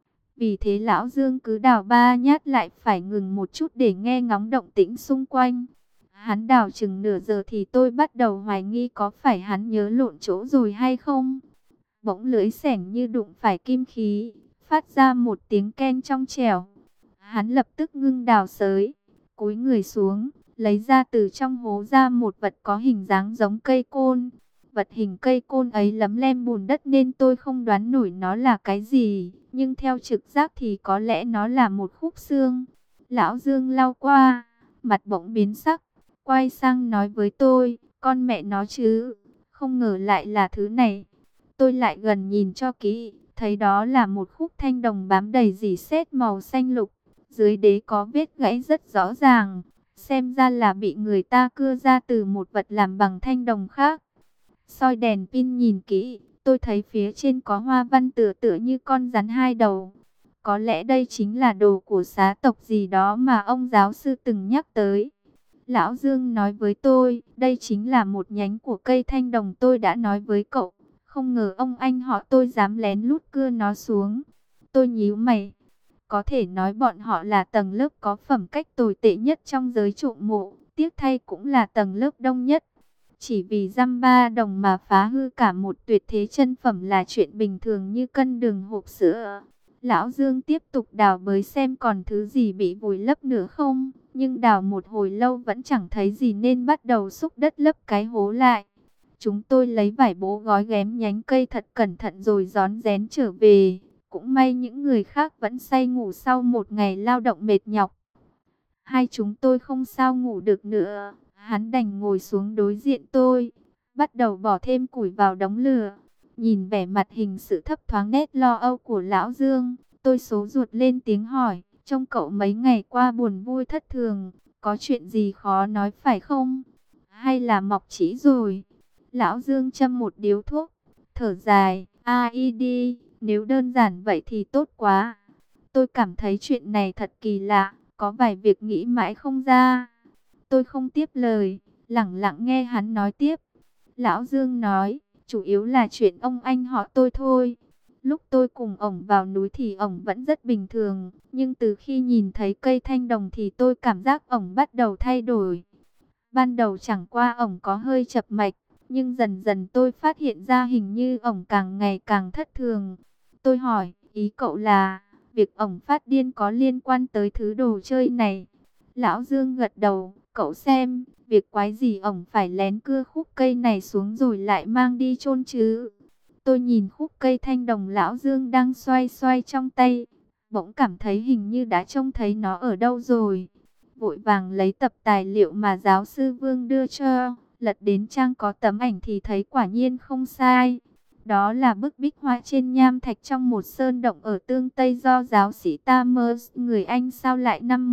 Vì thế Lão Dương cứ đào ba nhát lại phải ngừng một chút để nghe ngóng động tĩnh xung quanh. Hắn đào chừng nửa giờ thì tôi bắt đầu hoài nghi có phải hắn nhớ lộn chỗ rồi hay không. Bỗng lưỡi xẻng như đụng phải kim khí, phát ra một tiếng ken trong trẻo. Hắn lập tức ngưng đào xới, cúi người xuống, lấy ra từ trong hố ra một vật có hình dáng giống cây côn. Vật hình cây côn ấy lấm lem bùn đất nên tôi không đoán nổi nó là cái gì, nhưng theo trực giác thì có lẽ nó là một khúc xương. Lão Dương lau qua, mặt bỗng biến sắc, quay sang nói với tôi, con mẹ nó chứ, không ngờ lại là thứ này. Tôi lại gần nhìn cho kỹ, thấy đó là một khúc thanh đồng bám đầy rỉ sét màu xanh lục. Dưới đế có vết gãy rất rõ ràng, xem ra là bị người ta cưa ra từ một vật làm bằng thanh đồng khác. Soi đèn pin nhìn kỹ, tôi thấy phía trên có hoa văn tựa tựa như con rắn hai đầu. Có lẽ đây chính là đồ của xá tộc gì đó mà ông giáo sư từng nhắc tới. Lão Dương nói với tôi, đây chính là một nhánh của cây thanh đồng tôi đã nói với cậu. Không ngờ ông anh họ tôi dám lén lút cưa nó xuống. Tôi nhíu mày. Có thể nói bọn họ là tầng lớp có phẩm cách tồi tệ nhất trong giới trộm mộ. Tiếc thay cũng là tầng lớp đông nhất. Chỉ vì dăm ba đồng mà phá hư cả một tuyệt thế chân phẩm là chuyện bình thường như cân đường hộp sữa. Lão Dương tiếp tục đào bới xem còn thứ gì bị vùi lấp nữa không. Nhưng đào một hồi lâu vẫn chẳng thấy gì nên bắt đầu xúc đất lấp cái hố lại. Chúng tôi lấy vải bố gói ghém nhánh cây thật cẩn thận rồi rón rén trở về. Cũng may những người khác vẫn say ngủ sau một ngày lao động mệt nhọc. Hai chúng tôi không sao ngủ được nữa. Hắn đành ngồi xuống đối diện tôi, bắt đầu bỏ thêm củi vào đống lửa. Nhìn vẻ mặt hình sự thấp thoáng nét lo âu của Lão Dương, tôi sốt ruột lên tiếng hỏi, trông cậu mấy ngày qua buồn vui thất thường, có chuyện gì khó nói phải không? Hay là mọc trĩ rồi? Lão Dương châm một điếu thuốc, thở dài, ai đi, nếu đơn giản vậy thì tốt quá. Tôi cảm thấy chuyện này thật kỳ lạ, có vài việc nghĩ mãi không ra. Tôi không tiếp lời, lẳng lặng nghe hắn nói tiếp. Lão Dương nói, chủ yếu là chuyện ông anh họ tôi thôi. Lúc tôi cùng ổng vào núi thì ổng vẫn rất bình thường, nhưng từ khi nhìn thấy cây thanh đồng thì tôi cảm giác ổng bắt đầu thay đổi. Ban đầu chẳng qua ổng có hơi chập mạch, nhưng dần dần tôi phát hiện ra hình như ổng càng ngày càng thất thường. Tôi hỏi, ý cậu là, việc ổng phát điên có liên quan tới thứ đồ chơi này? Lão Dương gật đầu, cậu xem, việc quái gì ổng phải lén cưa khúc cây này xuống rồi lại mang đi chôn chứ? Tôi nhìn khúc cây thanh đồng Lão Dương đang xoay xoay trong tay, bỗng cảm thấy hình như đã trông thấy nó ở đâu rồi. Vội vàng lấy tập tài liệu mà giáo sư Vương đưa cho, lật đến trang có tấm ảnh thì thấy quả nhiên không sai. Đó là bức bích họa trên nham thạch trong một sơn động ở tương Tây do giáo sĩ Tamers, người Anh sao lại năm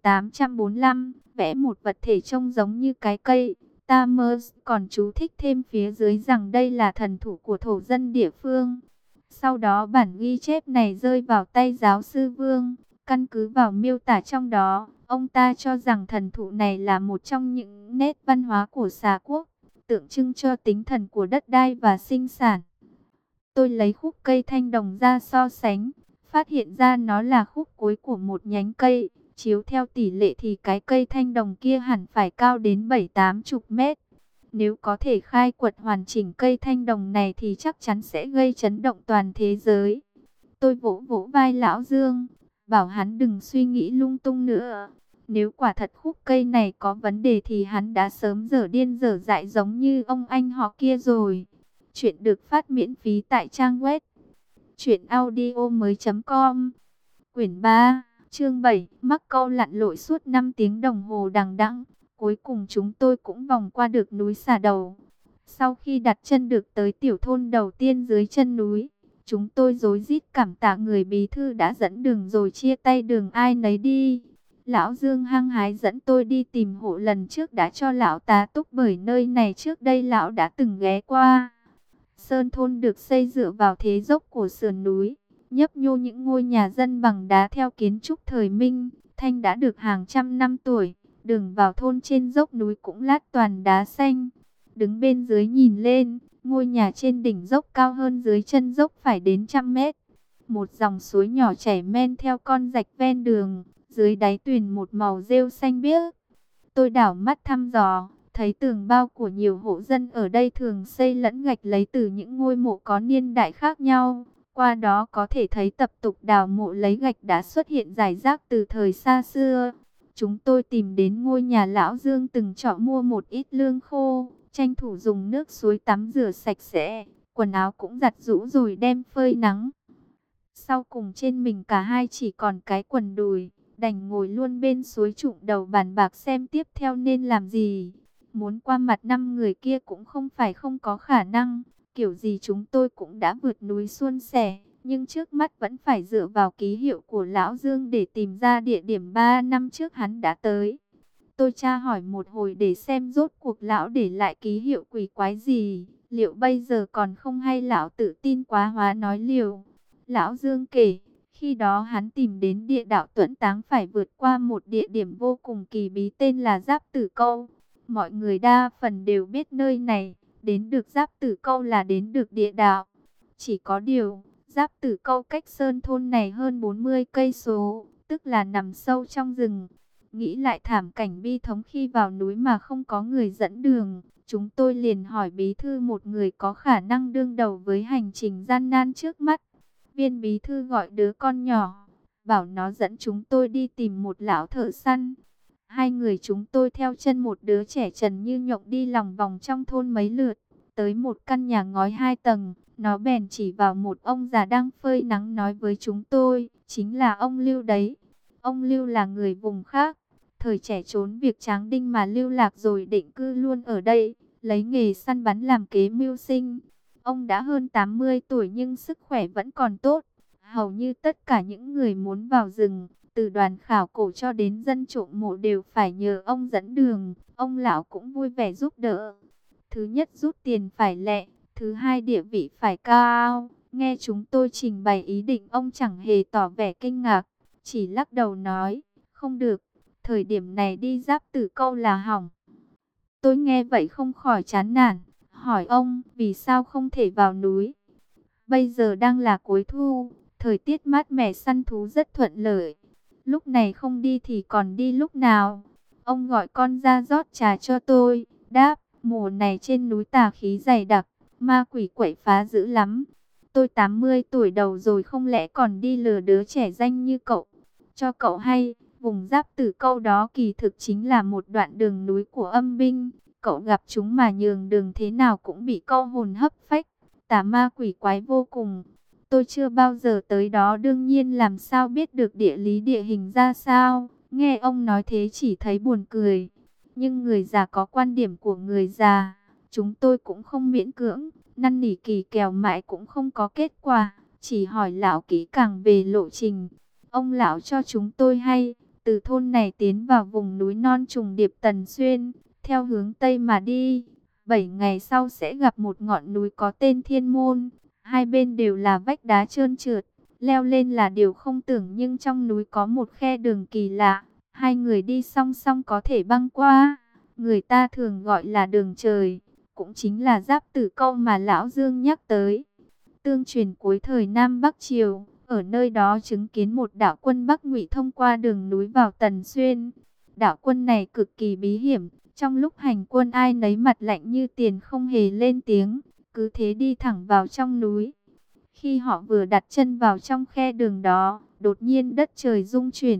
1845, vẽ một vật thể trông giống như cái cây. Tamers còn chú thích thêm phía dưới rằng đây là thần thủ của thổ dân địa phương. Sau đó bản ghi chép này rơi vào tay giáo sư Vương. Căn cứ vào miêu tả trong đó, ông ta cho rằng thần thụ này là một trong những nét văn hóa của xà quốc, tượng trưng cho tính thần của đất đai và sinh sản. Tôi lấy khúc cây thanh đồng ra so sánh, phát hiện ra nó là khúc cuối của một nhánh cây. Chiếu theo tỷ lệ thì cái cây thanh đồng kia hẳn phải cao đến 7-80 mét. Nếu có thể khai quật hoàn chỉnh cây thanh đồng này thì chắc chắn sẽ gây chấn động toàn thế giới. Tôi vỗ vỗ vai Lão Dương, bảo hắn đừng suy nghĩ lung tung nữa. Nếu quả thật khúc cây này có vấn đề thì hắn đã sớm dở điên dở dại giống như ông anh họ kia rồi. Chuyện được phát miễn phí tại trang web truyệnaudiomoi.com. Quyển 3, chương 7, mắc câu lặn lội suốt 5 tiếng đồng hồ đằng đẵng, cuối cùng chúng tôi cũng vòng qua được núi Xà Đầu. Sau khi đặt chân được tới tiểu thôn đầu tiên dưới chân núi, chúng tôi rối rít cảm tạ người bí thư đã dẫn đường rồi chia tay đường ai nấy đi. Lão Dương hăng hái dẫn tôi đi tìm hộ lần trước đã cho lão tá túc, bởi nơi này trước đây lão đã từng ghé qua. Sơn thôn được xây dựa vào thế dốc của sườn núi, nhấp nhô những ngôi nhà dân bằng đá theo kiến trúc thời Minh, Thanh đã được hàng trăm năm tuổi. Đường vào thôn trên dốc núi cũng lát toàn đá xanh. Đứng bên dưới nhìn lên, ngôi nhà trên đỉnh dốc cao hơn dưới chân dốc phải đến 100 mét. Một dòng suối nhỏ chảy men theo con rạch ven đường, dưới đáy tuyền một màu rêu xanh biếc. Tôi đảo mắt thăm dò, thấy tường bao của nhiều hộ dân ở đây thường xây lẫn gạch lấy từ những ngôi mộ có niên đại khác nhau. Qua đó có thể thấy tập tục đào mộ lấy gạch đã xuất hiện rải rác từ thời xa xưa. Chúng tôi tìm đến ngôi nhà lão Dương từng trọ, mua một ít lương khô, tranh thủ dùng nước suối tắm rửa sạch sẽ, quần áo cũng giặt giũ rồi đem phơi nắng. Sau cùng trên mình cả hai chỉ còn cái quần đùi, đành ngồi luôn bên suối trụng đầu bàn bạc xem tiếp theo nên làm gì. Muốn qua mặt 5 người kia cũng không phải không có khả năng, kiểu gì chúng tôi cũng đã vượt núi suôn sẻ, nhưng trước mắt vẫn phải dựa vào ký hiệu của lão Dương để tìm ra địa điểm 3 năm trước hắn đã tới. Tôi tra hỏi một hồi để xem rốt cuộc lão để lại ký hiệu quỷ quái gì, liệu bây giờ còn không hay lão tự tin quá hóa nói liều. Lão Dương kể, khi đó hắn tìm đến địa đạo Tuẫn Táng phải vượt qua một địa điểm vô cùng kỳ bí tên là Giáp Tử Câu. Mọi người đa phần đều biết nơi này, đến được Giáp Tử Câu là đến được địa đạo. Chỉ có điều, Giáp Tử Câu cách sơn thôn này hơn 40 cây số, tức là nằm sâu trong rừng. Nghĩ lại thảm cảnh bi thống khi vào núi mà không có người dẫn đường, chúng tôi liền hỏi bí thư một người có khả năng đương đầu với hành trình gian nan trước mắt. Viên bí thư gọi đứa con nhỏ, bảo nó dẫn chúng tôi đi tìm một lão thợ săn. Hai người chúng tôi theo chân một đứa trẻ trần như nhộng đi lòng vòng trong thôn mấy lượt, tới một căn nhà ngói 2 tầng, nó bèn chỉ vào một ông già đang phơi nắng nói với chúng tôi, chính là ông Lưu đấy. Ông Lưu là người vùng khác, thời trẻ trốn việc Tráng Đinh mà lưu lạc rồi định cư luôn ở đây, lấy nghề săn bắn làm kế mưu sinh. Ông đã hơn 80 tuổi nhưng sức khỏe vẫn còn tốt. Hầu như tất cả những người muốn vào rừng, từ đoàn khảo cổ cho đến dân trộm mộ đều phải nhờ ông dẫn đường. Ông lão cũng vui vẻ giúp đỡ. Thứ nhất rút tiền phải lẹ, thứ hai địa vị phải cao. Nghe chúng tôi trình bày ý định, ông chẳng hề tỏ vẻ kinh ngạc, chỉ lắc đầu nói, không được, thời điểm này đi Giáp Tử Câu là hỏng. Tôi nghe vậy không khỏi chán nản, hỏi ông vì sao không thể vào núi. Bây giờ đang là cuối thu, thời tiết mát mẻ, săn thú rất thuận lợi. Lúc này không đi thì còn đi lúc nào? Ông gọi con ra rót trà cho tôi, đáp, mùa này trên núi tà khí dày đặc, ma quỷ quậy phá dữ lắm. Tôi 80 tuổi đầu rồi không lẽ còn đi lừa đứa trẻ danh như cậu? Cho cậu hay, vùng Giáp Tử Câu đó kỳ thực chính là một đoạn đường núi của âm binh. Cậu gặp chúng mà nhường đường thế nào cũng bị câu hồn hấp phách, tà ma quỷ quái vô cùng. Tôi chưa bao giờ tới đó, đương nhiên làm sao biết được địa lý địa hình ra sao. Nghe ông nói thế chỉ thấy buồn cười. Nhưng người già có quan điểm của người già, chúng tôi cũng không miễn cưỡng, năn nỉ kỳ kèo mãi cũng không có kết quả. Chỉ hỏi lão kỹ càng về lộ trình. Ông lão cho chúng tôi hay, từ thôn này tiến vào vùng núi non trùng điệp Tần Xuyên, theo hướng Tây mà đi, 7 ngày sau sẽ gặp một ngọn núi có tên Thiên Môn. Hai bên đều là vách đá trơn trượt, leo lên là điều không tưởng, nhưng trong núi có một khe đường kỳ lạ. Hai người đi song song có thể băng qua, người ta thường gọi là đường trời, cũng chính là Giáp Tử Câu mà lão Dương nhắc tới. Tương truyền cuối thời Nam Bắc Triều, ở nơi đó chứng kiến một đạo quân Bắc Ngụy thông qua đường núi vào Tần Xuyên. Đạo quân này cực kỳ bí hiểm, trong lúc hành quân ai nấy mặt lạnh như tiền, không hề lên tiếng, cứ thế đi thẳng vào trong núi. Khi họ vừa đặt chân vào trong khe đường đó, đột nhiên đất trời rung chuyển,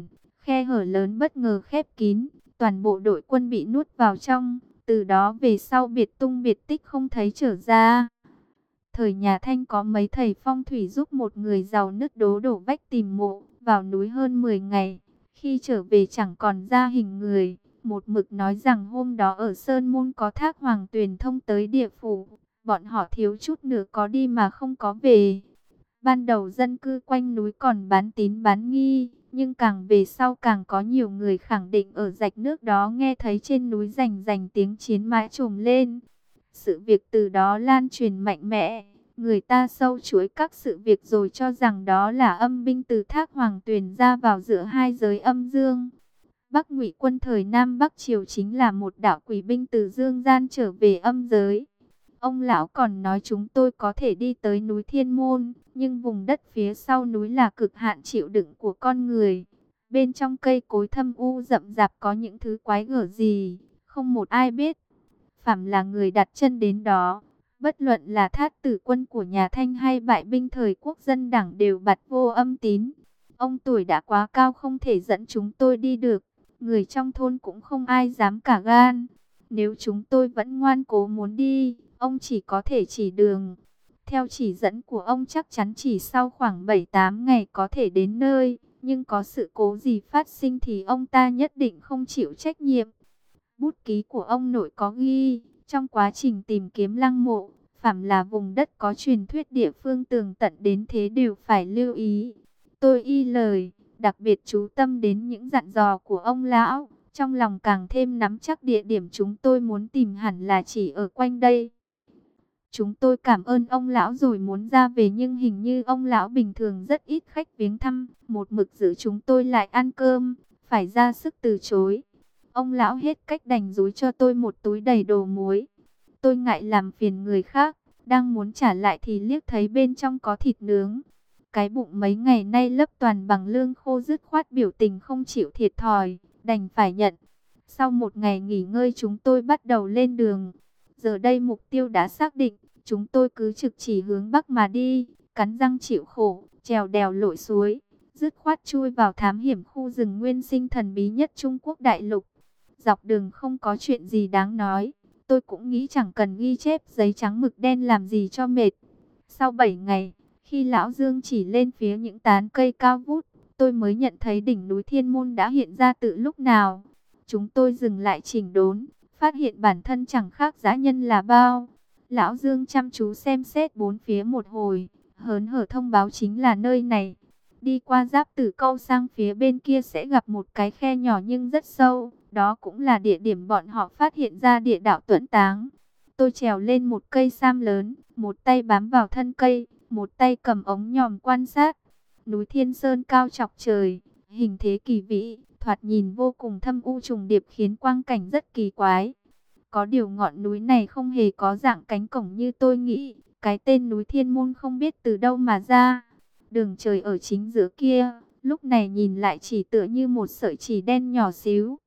Khe hở lớn bất ngờ khép kín, toàn bộ đội quân bị nuốt vào trong, từ đó về sau biệt tung biệt tích không thấy trở ra. Thời nhà Thanh có mấy thầy phong thủy giúp một người giàu nứt đố đổ vách tìm mộ, vào núi hơn 10 ngày, khi trở về chẳng còn ra hình người, một mực nói rằng hôm đó ở Sơn Môn có thác Hoàng Tuyền thông tới địa phủ, bọn họ thiếu chút nữa có đi mà không có về. Ban đầu dân cư quanh núi còn bán tín bán nghi, nhưng càng về sau càng có nhiều người khẳng định ở rạch nước đó nghe thấy trên núi rành rành tiếng chiến mã trồm lên. Sự việc từ đó lan truyền mạnh mẽ, người ta sâu chuỗi các sự việc rồi cho rằng đó là âm binh từ thác Hoàng Tuyền ra vào giữa hai giới âm dương. Bắc Ngụy quân thời Nam Bắc Triều chính là một đạo quỷ binh từ dương gian trở về âm giới. Ông lão còn nói chúng tôi có thể đi tới núi Thiên Môn, nhưng vùng đất phía sau núi là cực hạn chịu đựng của con người. Bên trong cây cối thâm u rậm rạp có những thứ quái gở gì, không một ai biết. Phàm là người đặt chân đến đó, bất luận là thát tử quân của nhà Thanh hay bại binh thời quốc dân đảng đều bặt vô âm tín. Ông tuổi đã quá cao không thể dẫn chúng tôi đi được, người trong thôn cũng không ai dám cả gan. Nếu chúng tôi vẫn ngoan cố muốn đi, ông chỉ có thể chỉ đường. Theo chỉ dẫn của ông chắc chắn chỉ sau khoảng 7-8 ngày có thể đến nơi, nhưng có sự cố gì phát sinh thì ông ta nhất định không chịu trách nhiệm. Bút ký của ông nội có ghi, trong quá trình tìm kiếm lăng mộ, phàm là vùng đất có truyền thuyết địa phương tường tận đến thế đều phải lưu ý. Tôi y lời, đặc biệt chú tâm đến những dặn dò của ông lão, trong lòng càng thêm nắm chắc địa điểm chúng tôi muốn tìm hẳn là chỉ ở quanh đây. Chúng tôi cảm ơn ông lão rồi muốn ra về nhưng hình như ông lão bình thường rất ít khách viếng thăm, một mực giữ chúng tôi lại ăn cơm, phải ra sức từ chối. Ông lão hết cách đành dúi cho tôi một túi đầy đồ muối. Tôi ngại làm phiền người khác, đang muốn trả lại thì liếc thấy bên trong có thịt nướng. Cái bụng mấy ngày nay lấp toàn bằng lương khô dứt khoát biểu tình không chịu thiệt thòi, đành phải nhận. Sau một ngày nghỉ ngơi chúng tôi bắt đầu lên đường. Giờ đây mục tiêu đã xác định, chúng tôi cứ trực chỉ hướng Bắc mà đi, cắn răng chịu khổ, trèo đèo lội suối, dứt khoát chui vào thám hiểm khu rừng nguyên sinh thần bí nhất Trung Quốc đại lục. Dọc đường không có chuyện gì đáng nói, tôi cũng nghĩ chẳng cần ghi chép giấy trắng mực đen làm gì cho mệt. Sau 7 ngày, khi Lão Dương chỉ lên phía những tán cây cao vút, tôi mới nhận thấy đỉnh núi Thiên Môn đã hiện ra từ lúc nào. Chúng tôi dừng lại chỉnh đốn, phát hiện bản thân chẳng khác dã nhân là bao. Lão Dương chăm chú xem xét bốn phía một hồi, hớn hở thông báo chính là nơi này. Đi qua Giáp Tử Câu sang phía bên kia sẽ gặp một cái khe nhỏ nhưng rất sâu. Đó cũng là địa điểm bọn họ phát hiện ra địa đạo Tuẫn Táng. Tôi trèo lên một cây sam lớn, một tay bám vào thân cây, một tay cầm ống nhòm quan sát. Núi Thiên Sơn cao chọc trời, hình thế kỳ vĩ, thoạt nhìn vô cùng thâm u trùng điệp khiến quang cảnh rất kỳ quái. Có điều ngọn núi này không hề có dạng cánh cổng như tôi nghĩ, cái tên núi Thiên Môn không biết từ đâu mà ra. Đường trời ở chính giữa kia, lúc này nhìn lại chỉ tựa như một sợi chỉ đen nhỏ xíu.